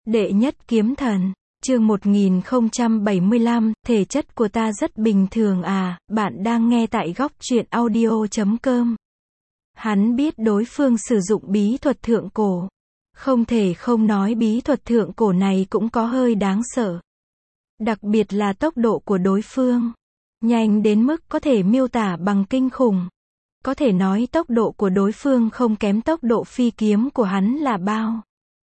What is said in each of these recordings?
Đệ nhất kiếm thần, chương 1075, thể chất của ta rất bình thường à, bạn đang nghe tại góc truyện audio.com. Hắn biết đối phương sử dụng bí thuật thượng cổ. Không thể không nói bí thuật thượng cổ này cũng có hơi đáng sợ. Đặc biệt là tốc độ của đối phương. Nhanh đến mức có thể miêu tả bằng kinh khủng. Có thể nói tốc độ của đối phương không kém tốc độ phi kiếm của hắn là bao.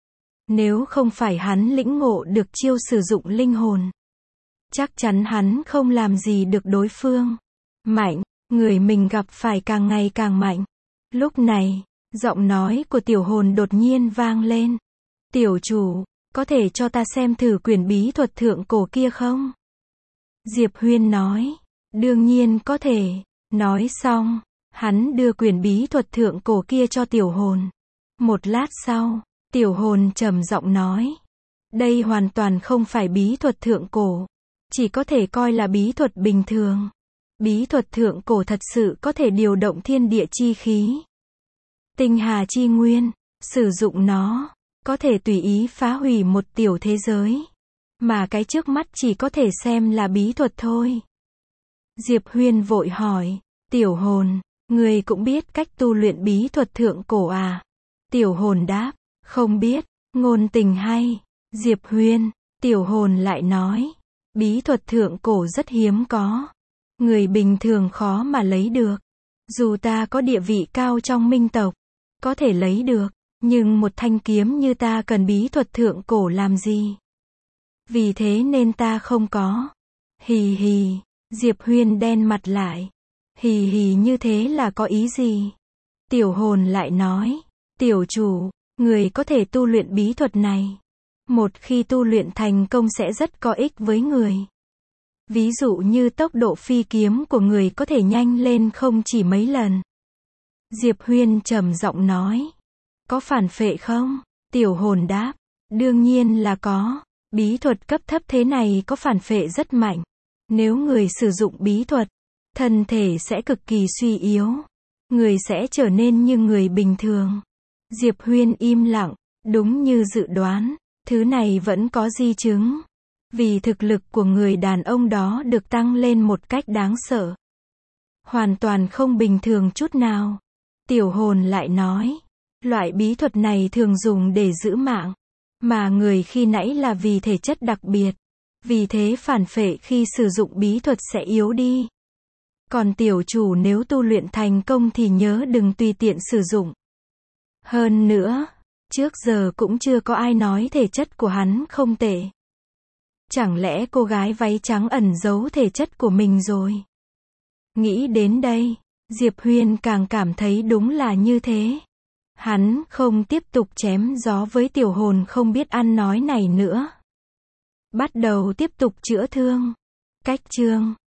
Nếu không phải hắn lĩnh ngộ được chiêu sử dụng linh hồn, chắc chắn hắn không làm gì được đối phương. Mạnh, người mình gặp phải càng ngày càng mạnh. Lúc này, giọng nói của tiểu hồn đột nhiên vang lên. Tiểu chủ, có thể cho ta xem thử quyển bí thuật thượng cổ kia không? Diệp Huyên nói, đương nhiên có thể. Nói xong, hắn đưa quyển bí thuật thượng cổ kia cho tiểu hồn. Một lát sau, tiểu hồn trầm giọng nói, đây hoàn toàn không phải bí thuật thượng cổ, chỉ có thể coi là bí thuật bình thường. Bí thuật thượng cổ thật sự có thể điều động thiên địa chi khí, tinh hà chi nguyên, sử dụng nó, có thể tùy ý phá hủy một tiểu thế giới, mà cái trước mắt chỉ có thể xem là bí thuật thôi. Diệp Huyên vội hỏi, tiểu hồn, người cũng biết cách tu luyện bí thuật thượng cổ à? Tiểu hồn đáp, không biết. Ngôn tình hay. Diệp Huyên, tiểu hồn lại nói, bí thuật thượng cổ rất hiếm có, người bình thường khó mà lấy được. Dù ta có địa vị cao trong minh tộc, có thể lấy được, nhưng một thanh kiếm như ta cần bí thuật thượng cổ làm gì? Vì thế nên ta không có. Hì hì, Diệp Huyên đen mặt lại. Hì hì như thế là có ý gì? Tiểu hồn lại nói, tiểu chủ, người có thể tu luyện bí thuật này. Một khi tu luyện thành công sẽ rất có ích với người. Ví dụ như tốc độ phi kiếm của người có thể nhanh lên không chỉ mấy lần. Diệp Huyên trầm giọng nói, có phản phệ không? Tiểu hồn đáp, đương nhiên là có. Bí thuật cấp thấp thế này có phản phệ rất mạnh. Nếu người sử dụng bí thuật, thân thể sẽ cực kỳ suy yếu. Người sẽ trở nên như người bình thường. Diệp Huyên im lặng, đúng như dự đoán, thứ này vẫn có di chứng. Vì thực lực của người đàn ông đó được tăng lên một cách đáng sợ. Hoàn toàn không bình thường chút nào. Tiểu hồn lại nói, loại bí thuật này thường dùng để giữ mạng. Mà người khi nãy là vì thể chất đặc biệt. Vì thế phản phệ khi sử dụng bí thuật sẽ yếu đi. Còn tiểu chủ nếu tu luyện thành công thì nhớ đừng tùy tiện sử dụng. Hơn nữa, trước giờ cũng chưa có ai nói thể chất của hắn không tệ. Chẳng lẽ cô gái váy trắng ẩn giấu thể chất của mình rồi? Nghĩ đến đây, Diệp Huyên càng cảm thấy đúng là như thế. Hắn không tiếp tục chém gió với tiểu hồn không biết ăn nói này nữa. Bắt đầu tiếp tục chữa thương. Cách chương